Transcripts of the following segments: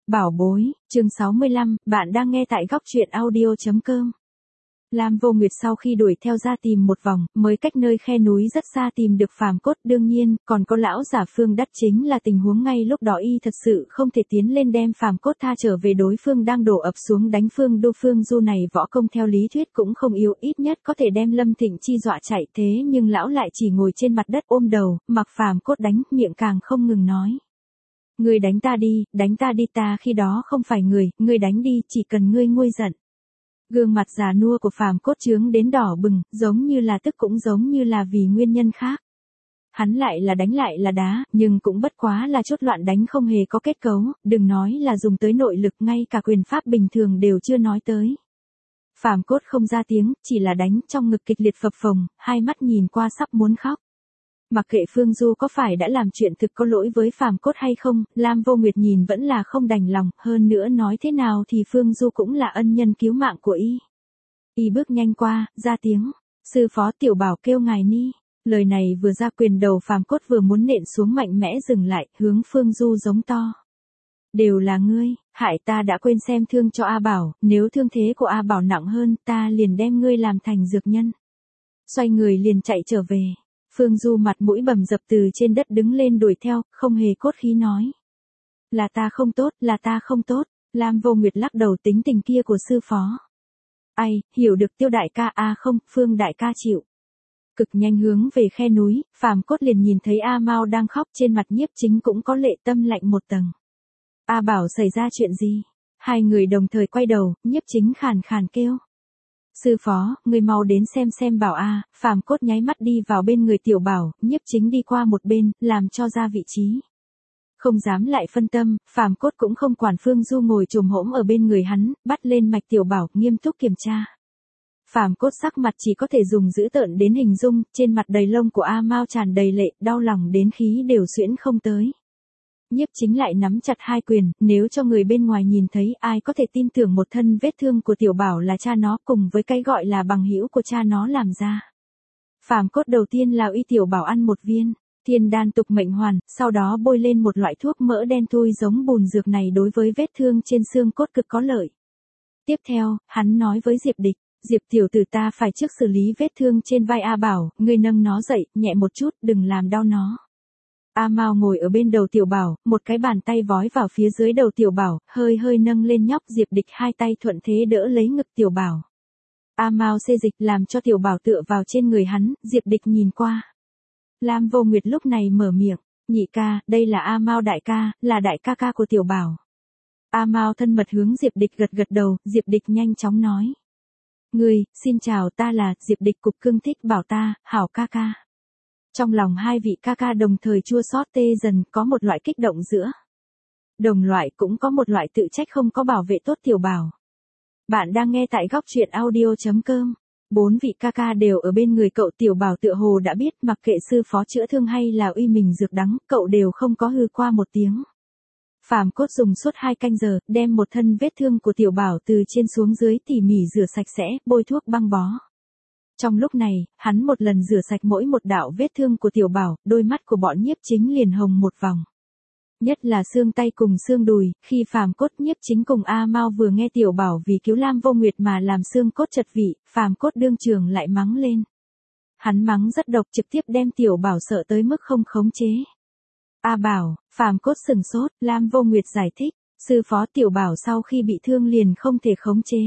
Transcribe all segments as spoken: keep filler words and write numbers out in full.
Bảo bối, chương sáu mươi lăm, bạn đang nghe tại góc truyện audio chấm com. Lam Vô Nguyệt sau khi đuổi theo ra tìm một vòng, mới cách nơi khe núi rất xa tìm được phàm cốt, đương nhiên, còn có lão giả Phương Đắc chính là tình huống ngay lúc đó y thật sự không thể tiến lên đem phàm cốt tha trở về, đối phương đang đổ ập xuống đánh Phương Đô. Phương Du này võ công theo lý thuyết cũng không yếu, ít nhất có thể đem Lâm Thịnh Chi dọa chạy, thế nhưng lão lại chỉ ngồi trên mặt đất ôm đầu, mặc phàm cốt đánh, miệng càng không ngừng nói. Ngươi đánh ta đi, đánh ta đi, ta khi đó không phải người, ngươi đánh đi, chỉ cần ngươi nguôi giận. Gương mặt già nua của phàm cốt trướng đến đỏ bừng, giống như là tức cũng giống như là vì nguyên nhân khác. Hắn lại là đánh lại là đá, nhưng cũng bất quá là chốt loạn đánh, không hề có kết cấu, đừng nói là dùng tới nội lực, ngay cả quyền pháp bình thường đều chưa nói tới. Phàm cốt không ra tiếng, chỉ là đánh, trong ngực kịch liệt phập phồng, hai mắt nhìn qua sắp muốn khóc. Mặc kệ Phương Du có phải đã làm chuyện thực có lỗi với phàm cốt hay không, Lam Vô Nguyệt nhìn vẫn là không đành lòng, hơn nữa nói thế nào thì Phương Du cũng là ân nhân cứu mạng của y. Y bước nhanh qua, ra tiếng, sư phó Tiểu Bảo kêu ngài ni. Lời này vừa ra, quyền đầu phàm cốt vừa muốn nện xuống mạnh mẽ dừng lại, hướng Phương Du giống to. Đều là ngươi, hại ta đã quên xem thương cho A Bảo, nếu thương thế của A Bảo nặng hơn, ta liền đem ngươi làm thành dược nhân. Xoay người liền chạy trở về. Phương Du mặt mũi bầm dập từ trên đất đứng lên đuổi theo, không hề cốt khí nói. Là ta không tốt, là ta không tốt. Lam Vô Nguyệt lắc đầu, tính tình kia của sư phó. Ai, hiểu được Tiêu đại ca, a à không, Phương đại ca chịu. Cực nhanh hướng về khe núi, phàm cốt liền nhìn thấy A Mao đang khóc, trên mặt Nhiếp Chính cũng có lệ, tâm lạnh một tầng. A Bảo xảy ra chuyện gì? Hai người đồng thời quay đầu, Nhiếp Chính khàn khàn kêu. Sư phó, người mau đến xem xem Bảo a. Phàm cốt nháy mắt đi vào bên người Tiểu Bảo, Nhiếp Chính đi qua một bên, làm cho ra vị trí. Không dám lại phân tâm, phàm cốt cũng không quản Phương Du ngồi chồm hổm ở bên người hắn, bắt lên mạch Tiểu Bảo, nghiêm túc kiểm tra. Phàm cốt sắc mặt chỉ có thể dùng dữ tợn đến hình dung, trên mặt đầy lông của A Mao tràn đầy lệ, đau lòng đến khí đều xuyễn không tới. Nhiếp Chính lại nắm chặt hai quyền, nếu cho người bên ngoài nhìn thấy, ai có thể tin tưởng một thân vết thương của Tiểu Bảo là cha nó cùng với cái gọi là bằng hữu của cha nó làm ra. Phàm cốt đầu tiên là uy Tiểu Bảo ăn một viên thiên đan tục mệnh hoàn, sau đó bôi lên một loại thuốc mỡ đen thui giống bùn, dược này đối với vết thương trên xương cốt cực có lợi. Tiếp theo, hắn nói với Diệp Địch, Diệp tiểu tử, ta phải trước xử lý vết thương trên vai A Bảo, ngươi nâng nó dậy, nhẹ một chút, đừng làm đau nó. A Mao ngồi ở bên đầu Tiểu Bảo, một cái bàn tay vói vào phía dưới đầu Tiểu Bảo, hơi hơi nâng lên nhóc. Diệp Địch hai tay thuận thế đỡ lấy ngực Tiểu Bảo. A Mao xê dịch làm cho Tiểu Bảo tựa vào trên người hắn, Diệp Địch nhìn qua. Lam Vô Nguyệt lúc này mở miệng, nhị ca, đây là A Mao đại ca, là đại ca ca của Tiểu Bảo. A Mao thân mật hướng Diệp Địch gật gật đầu, Diệp Địch nhanh chóng nói. Ngươi, xin chào, ta là Diệp Địch, Cục Cưng thích bảo ta, hảo ca ca. Trong lòng hai vị ca ca đồng thời chua xót tê dần, có một loại kích động giữa đồng loại, cũng có một loại tự trách không có bảo vệ tốt Tiểu Bảo. Bạn đang nghe tại góc truyện audio chấm com. Bốn vị ca ca đều ở bên người cậu. Tiểu Bảo tựa hồ đã biết, mặc kệ sư phó chữa thương hay là uy mình dược đắng, cậu đều không có hư qua một tiếng. Phàm cốt dùng suốt hai canh giờ, đem một thân vết thương của Tiểu Bảo từ trên xuống dưới tỉ mỉ rửa sạch sẽ, bôi thuốc băng bó. Trong lúc này, hắn một lần rửa sạch mỗi một đạo vết thương của Tiểu Bảo, đôi mắt của bọn Nhiếp Chính liền hồng một vòng. Nhất là xương tay cùng xương đùi, khi phàm cốt, Nhiếp Chính cùng A Mao vừa nghe Tiểu Bảo vì cứu Lam Vô Nguyệt mà làm xương cốt chật vị, phàm cốt đương trường lại mắng lên. Hắn mắng rất độc, trực tiếp đem Tiểu Bảo sợ tới mức không khống chế. A Bảo, phàm cốt sừng sốt, Lam Vô Nguyệt giải thích, sư phó, Tiểu Bảo sau khi bị thương liền không thể khống chế.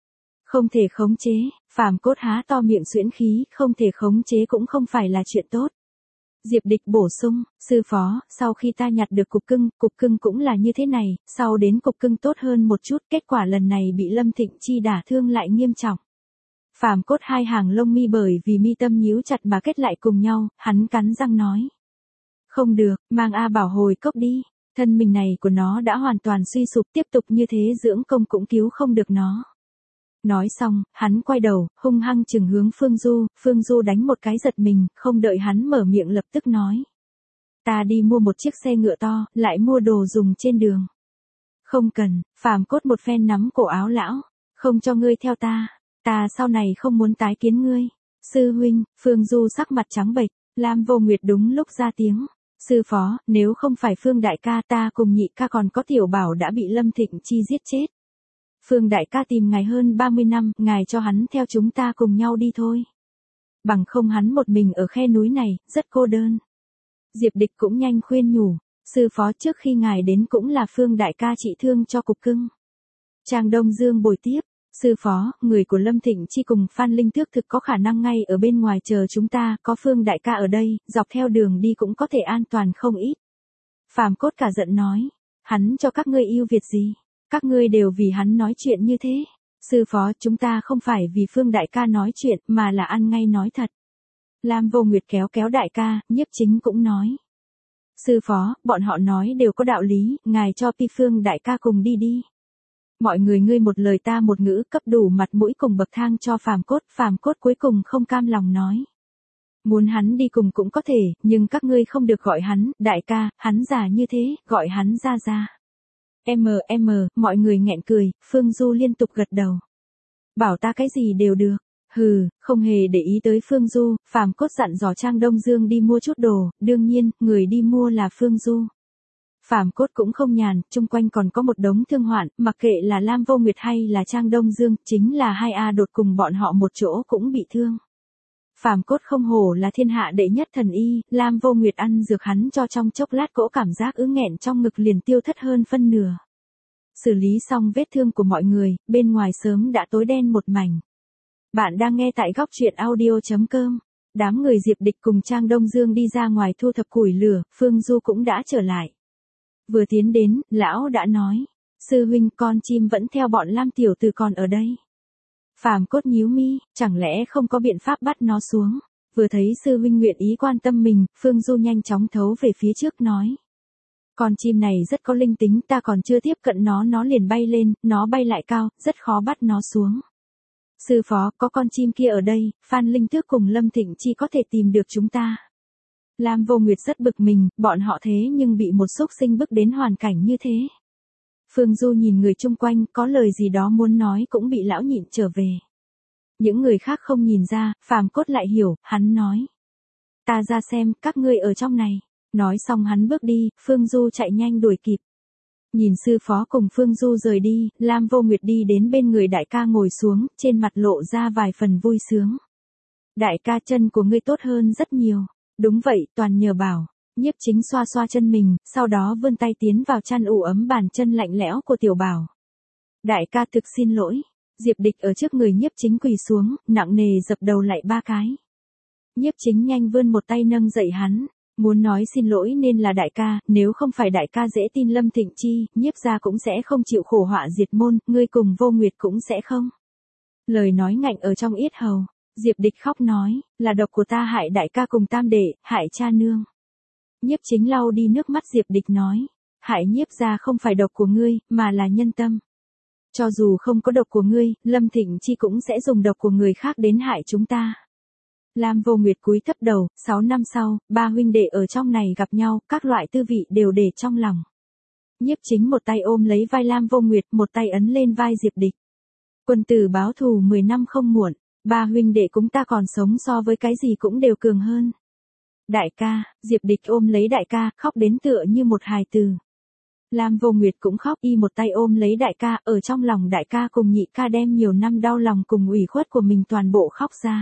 Không thể khống chế, phàm cốt há to miệng xuyễn khí, không thể khống chế cũng không phải là chuyện tốt. Diệp Địch bổ sung, sư phó, sau khi ta nhặt được Cục Cưng, Cục Cưng cũng là như thế này, sau đến Cục Cưng tốt hơn một chút, kết quả lần này bị Lâm Thịnh Chi đả thương lại nghiêm trọng. Phàm cốt hai hàng lông mi bởi vì mi tâm nhíu chặt mà kết lại cùng nhau, hắn cắn răng nói. Không được, mang A Bảo hồi cốc đi, thân mình này của nó đã hoàn toàn suy sụp, tiếp tục như thế dưỡng công cũng cứu không được nó. Nói xong, hắn quay đầu, hung hăng chừng hướng Phương Du, Phương Du đánh một cái giật mình, không đợi hắn mở miệng lập tức nói. Ta đi mua một chiếc xe ngựa to, lại mua đồ dùng trên đường. Không cần, phàm cốt một phen nắm cổ áo lão, không cho ngươi theo ta, ta sau này không muốn tái kiến ngươi. Sư huynh, Phương Du sắc mặt trắng bệch, Lam Vô Nguyệt đúng lúc ra tiếng. Sư phó, nếu không phải Phương đại ca ta cùng nhị ca còn có tiểu bảo đã bị Lâm Thịnh Chi giết chết. Phương đại ca tìm ngài hơn ba mươi năm, ngài cho hắn theo chúng ta cùng nhau đi thôi. Bằng không hắn một mình ở khe núi này, rất cô đơn. Diệp Địch cũng nhanh khuyên nhủ, sư phó trước khi ngài đến cũng là Phương đại ca trị thương cho cục cưng. Trang Đông Dương bồi tiếp, sư phó, người của Lâm Thịnh Chi cùng Phan Linh Tước thực có khả năng ngay ở bên ngoài chờ chúng ta, có Phương đại ca ở đây, dọc theo đường đi cũng có thể an toàn không ít. Phàm Cốt cả giận nói, hắn cho các ngươi yêu Việt gì, các ngươi đều vì hắn nói chuyện như thế. Sư phó, chúng ta không phải vì Phương đại ca nói chuyện mà là ăn ngay nói thật. Lam Vô Nguyệt kéo kéo đại ca, Nhiếp Chính cũng nói. Sư phó, bọn họ nói đều có đạo lý, ngài cho Pi Phương đại ca cùng đi đi. Mọi người ngươi một lời ta một ngữ cấp đủ mặt mũi cùng bậc thang cho Phàm Cốt, Phàm Cốt cuối cùng không cam lòng nói. Muốn hắn đi cùng cũng có thể, nhưng các ngươi không được gọi hắn, đại ca, hắn già như thế, gọi hắn ra ra. Em em, mọi người nghẹn cười, Phương Du liên tục gật đầu. Bảo ta cái gì đều được. Hừ, không hề để ý tới Phương Du, Phàm Cốt dặn dò Trang Đông Dương đi mua chút đồ, đương nhiên, người đi mua là Phương Du. Phàm Cốt cũng không nhàn, chung quanh còn có một đống thương hoạn, mặc kệ là Lam Vô Nguyệt hay là Trang Đông Dương, chính là hai A đột cùng bọn họ một chỗ cũng bị thương. Phàm Cốt không hổ là thiên hạ đệ nhất thần y, Lam Vô Nguyệt ăn dược hắn cho trong chốc lát cỗ cảm giác ứ nghẹn trong ngực liền tiêu thất hơn phân nửa. Xử lý xong vết thương của mọi người, bên ngoài sớm đã tối đen một mảnh. Bạn đang nghe tại góc truyện audio chấm com. Đám người Diệp Địch cùng Trang Đông Dương đi ra ngoài thu thập củi lửa, Phương Du cũng đã trở lại. Vừa tiến đến, lão đã nói, sư huynh con chim vẫn theo bọn Lam tiểu tử còn ở đây. Phàm Cốt nhíu mi, chẳng lẽ không có biện pháp bắt nó xuống. Vừa thấy sư huynh nguyện ý quan tâm mình, Phương Du nhanh chóng thấu về phía trước nói. Con chim này rất có linh tính, ta còn chưa tiếp cận nó nó liền bay lên, nó bay lại cao, rất khó bắt nó xuống. Sư phó, có con chim kia ở đây, Phan Linh Tước cùng Lâm Thịnh Chi có thể tìm được chúng ta. Lam Vô Nguyệt rất bực mình, bọn họ thế nhưng bị một xúc sinh bức đến hoàn cảnh như thế. Phương Du nhìn người chung quanh, có lời gì đó muốn nói cũng bị lão nhịn trở về. Những người khác không nhìn ra, Phàm Cốt lại hiểu, hắn nói. Ta ra xem, các ngươi ở trong này. Nói xong hắn bước đi, Phương Du chạy nhanh đuổi kịp. Nhìn sư phó cùng Phương Du rời đi, Lam Vô Nguyệt đi đến bên người đại ca ngồi xuống, trên mặt lộ ra vài phần vui sướng. Đại ca chân của ngươi tốt hơn rất nhiều. Đúng vậy, toàn nhờ bảo. Nhiếp Chính xoa xoa chân mình, sau đó vươn tay tiến vào chăn ủ ấm bàn chân lạnh lẽo của tiểu bảo. Đại ca thực xin lỗi. Diệp Địch ở trước người Nhiếp Chính quỳ xuống, nặng nề dập đầu lại ba cái. Nhiếp Chính nhanh vươn một tay nâng dậy hắn. Muốn nói xin lỗi nên là đại ca, nếu không phải đại ca dễ tin Lâm Thịnh Chi, Nhiếp gia cũng sẽ không chịu khổ họa diệt môn, ngươi cùng Vô Nguyệt cũng sẽ không. Lời nói ngạnh ở trong yết hầu, Diệp Địch khóc nói, là độc của ta hại đại ca cùng tam đệ, hại cha nương. Nhiếp Chính lau đi nước mắt Diệp Địch nói, hại Nhiếp gia không phải độc của ngươi, mà là nhân tâm. Cho dù không có độc của ngươi, Lâm Thịnh Chi cũng sẽ dùng độc của người khác đến hại chúng ta. Lam Vô Nguyệt cúi thấp đầu, sáu năm sau, ba huynh đệ ở trong này gặp nhau, các loại tư vị đều để trong lòng. Nhiếp Chính một tay ôm lấy vai Lam Vô Nguyệt, một tay ấn lên vai Diệp Địch. Quân tử báo thù mười năm không muộn, ba huynh đệ chúng ta còn sống so với cái gì cũng đều cường hơn. Đại ca, Diệp Địch ôm lấy đại ca, khóc đến tựa như một hài tử. Lam Vô Nguyệt cũng khóc, y một tay ôm lấy đại ca, ở trong lòng đại ca cùng nhị ca đem nhiều năm đau lòng cùng ủy khuất của mình toàn bộ khóc ra.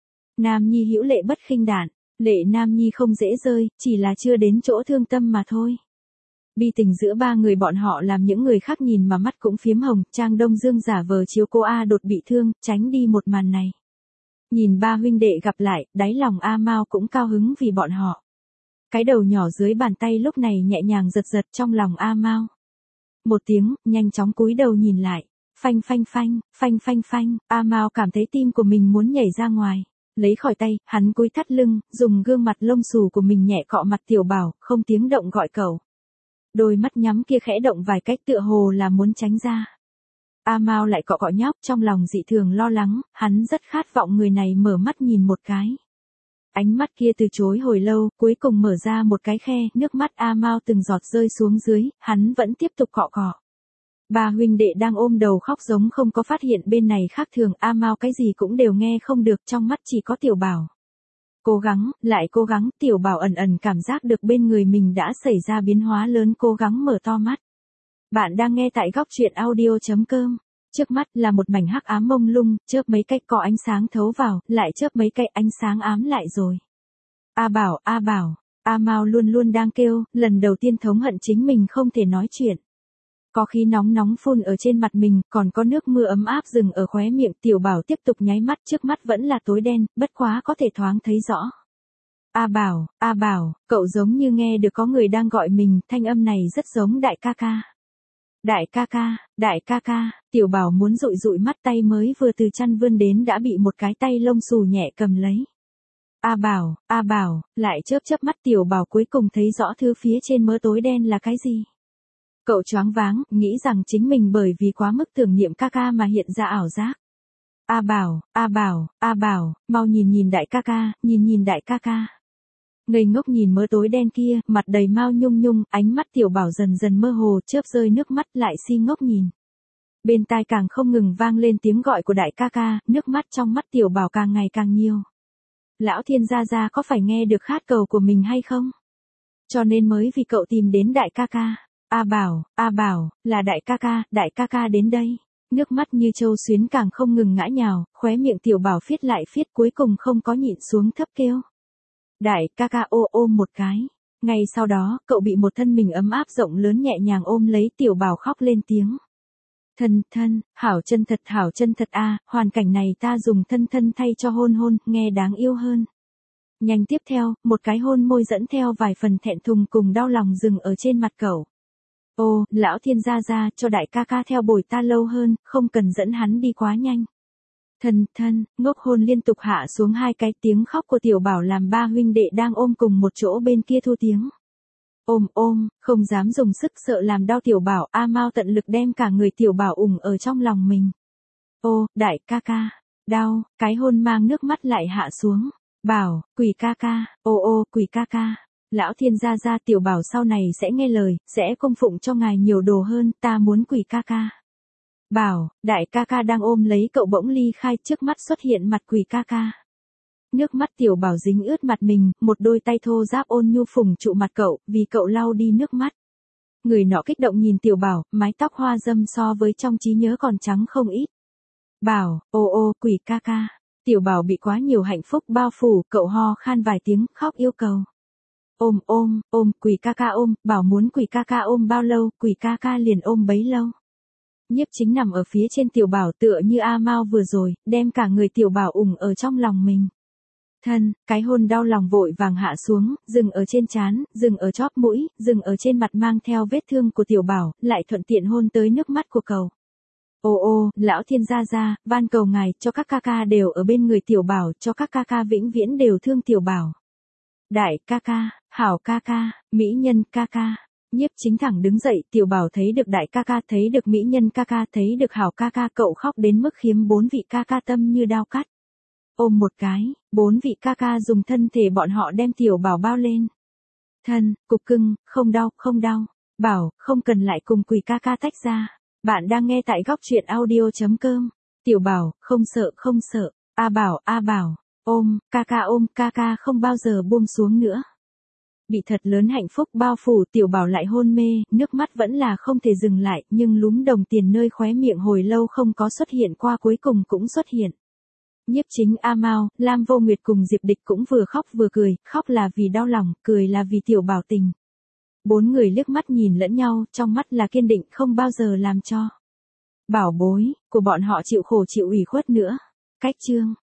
Nam Nhi hữu lệ bất khinh đản, lệ Nam Nhi không dễ rơi, chỉ là chưa đến chỗ thương tâm mà thôi. Bi tình giữa ba người bọn họ làm những người khác nhìn mà mắt cũng phiếm hồng, Trang Đông Dương giả vờ chiếu cô A đột bị thương, tránh đi một màn này. Nhìn ba huynh đệ gặp lại, đáy lòng A Mao cũng cao hứng vì bọn họ. Cái đầu nhỏ dưới bàn tay lúc này nhẹ nhàng giật giật trong lòng A Mao. Một tiếng, nhanh chóng cúi đầu nhìn lại, phanh phanh phanh, phanh phanh phanh, A Mao cảm thấy tim của mình muốn nhảy ra ngoài. Lấy khỏi tay, hắn cúi thắt lưng, dùng gương mặt lông xù của mình nhẹ cọ mặt tiểu bảo, không tiếng động gọi cậu. Đôi mắt nhắm kia khẽ động vài cách tựa hồ là muốn tránh ra. A Mao lại cọ cọ nhóc trong lòng dị thường lo lắng, hắn rất khát vọng người này mở mắt nhìn một cái. Ánh mắt kia từ chối hồi lâu, cuối cùng mở ra một cái khe, nước mắt A Mao từng giọt rơi xuống dưới, hắn vẫn tiếp tục cọ cọ. Ba huynh đệ đang ôm đầu khóc giống không có phát hiện bên này khác thường, A Mao cái gì cũng đều nghe không được, trong mắt chỉ có tiểu bảo. cố gắng, lại cố gắng, Tiểu Bảo ẩn ẩn cảm giác được bên người mình đã xảy ra biến hóa lớn, cố gắng mở to mắt. Bạn đang nghe tại góc truyện audio.com. Trước mắt là một mảnh hắc ám mông lung, chớp mấy cái có ánh sáng thấu vào, lại chớp mấy cái ánh sáng ám lại rồi. A Bảo, A Bảo, A Mao luôn luôn đang kêu, lần đầu tiên thống hận chính mình không thể nói chuyện. Có khí nóng nóng phun ở trên mặt mình, còn có nước mưa ấm áp dừng ở khóe miệng. Tiểu Bảo tiếp tục nháy mắt, trước mắt vẫn là tối đen, bất quá có thể thoáng thấy rõ. A Bảo, A Bảo, cậu giống như nghe được có người đang gọi mình, thanh âm này rất giống đại ca ca. Đại ca ca, đại ca ca, Tiểu Bảo muốn dụi dụi mắt, tay mới vừa từ chăn vươn đến đã bị một cái tay lông xù nhẹ cầm lấy. A Bảo, A Bảo, lại chớp chớp mắt. Tiểu Bảo cuối cùng thấy rõ thứ phía trên mớ tối đen là cái gì. Cậu choáng váng, nghĩ rằng chính mình bởi vì quá mức tưởng niệm ca ca mà hiện ra ảo giác. A Bảo, A Bảo, A Bảo, mau nhìn nhìn đại ca ca, nhìn nhìn đại ca ca. Ngây ngốc nhìn mớ tối đen kia, mặt đầy Mao Nhung Nhung, ánh mắt Tiểu Bảo dần dần mơ hồ, chớp rơi nước mắt, lại si ngốc nhìn. Bên tai càng không ngừng vang lên tiếng gọi của đại ca ca, nước mắt trong mắt Tiểu Bảo càng ngày càng nhiều. Lão Thiên gia gia có phải nghe được khát cầu của mình hay không? Cho nên mới vì cậu tìm đến đại ca ca. A Bảo, A Bảo, là đại ca ca, đại ca ca đến đây. Nước mắt như châu xuyến càng không ngừng ngã nhào, khóe miệng Tiểu Bảo phiết lại phiết, cuối cùng không có nhịn xuống thấp kêu. Đại ca ca ô ôm một cái. Ngay sau đó, cậu bị một thân mình ấm áp rộng lớn nhẹ nhàng ôm lấy. Tiểu Bảo khóc lên tiếng. Thân thân, hảo chân thật, hảo chân thật a, hoàn cảnh này ta dùng thân thân thay cho hôn hôn, nghe đáng yêu hơn. Nhanh tiếp theo, một cái hôn môi dẫn theo vài phần thẹn thùng cùng đau lòng dừng ở trên mặt cậu. Ô, lão Thiên gia gia, cho đại ca ca theo bồi ta lâu hơn, không cần dẫn hắn đi quá nhanh. Thân thân, ngốc hôn liên tục hạ xuống hai cái, tiếng khóc của Tiểu Bảo làm ba huynh đệ đang ôm cùng một chỗ bên kia thu tiếng. Ôm ôm, không dám dùng sức, sợ làm đau Tiểu Bảo. A Mao tận lực đem cả người Tiểu Bảo ủng ở trong lòng mình. Ô, đại ca ca, đau, cái hôn mang nước mắt lại hạ xuống. Bảo, quỷ ca ca, ô ô, quỷ ca ca. Lão Thiên gia gia, Tiểu Bảo sau này sẽ nghe lời, sẽ cung phụng cho ngài nhiều đồ hơn, ta muốn quỷ ca ca. Bảo, đại ca ca đang ôm lấy cậu bỗng ly khai, trước mắt xuất hiện mặt quỷ ca ca. Nước mắt Tiểu Bảo dính ướt mặt mình, một đôi tay thô ráp ôn nhu phùng trụ mặt cậu, vì cậu lau đi nước mắt. Người nọ kích động nhìn Tiểu Bảo, mái tóc hoa dâm so với trong trí nhớ còn trắng không ít. Bảo, ô ô, quỷ ca ca. Tiểu Bảo bị quá nhiều hạnh phúc bao phủ, cậu ho khan vài tiếng, khóc yêu cầu. Ôm ôm, ôm, quỷ ca ca ôm, Bảo muốn quỷ ca ca ôm bao lâu, quỷ ca ca liền ôm bấy lâu. Nhiếp Chính nằm ở phía trên Tiểu Bảo tựa như A Mao vừa rồi, đem cả người Tiểu Bảo ủng ở trong lòng mình. Thân, cái hôn đau lòng vội vàng hạ xuống, dừng ở trên trán, dừng ở chóp mũi, dừng ở trên mặt mang theo vết thương của Tiểu Bảo, lại thuận tiện hôn tới nước mắt của cậu. Ô ô, lão Thiên gia gia, van cầu ngài, cho các ca ca đều ở bên người Tiểu Bảo, cho các ca ca vĩnh viễn đều thương Tiểu Bảo. Đại ca ca, hảo ca ca, mỹ nhân ca ca. Nhiếp Chính thẳng đứng dậy, Tiểu Bảo thấy được đại ca ca, thấy được mỹ nhân ca ca, thấy được hảo ca ca, cậu khóc đến mức khiếm bốn vị ca ca tâm như đao cắt. Ôm một cái, bốn vị ca ca dùng thân thể bọn họ đem Tiểu Bảo bao lên. Thân, cục cưng, không đau, không đau. Bảo, không cần lại cùng quỷ ca ca tách ra. Bạn đang nghe tại góc truyện audio.com. Tiểu Bảo, không sợ, không sợ. A Bảo, A Bảo, ôm, ca ca ôm, ca ca không bao giờ buông xuống nữa. Bị thật lớn hạnh phúc bao phủ, Tiểu Bảo lại hôn mê, nước mắt vẫn là không thể dừng lại, nhưng lúm đồng tiền nơi khóe miệng hồi lâu không có xuất hiện qua cuối cùng cũng xuất hiện. Nhiếp Chính, A Mao, Lam Vô Nguyệt cùng Diệp Địch cũng vừa khóc vừa cười, khóc là vì đau lòng, cười là vì Tiểu Bảo tình. Bốn người liếc mắt nhìn lẫn nhau, trong mắt là kiên định không bao giờ làm cho Bảo bối của bọn họ chịu khổ chịu ủy khuất nữa. Cách chương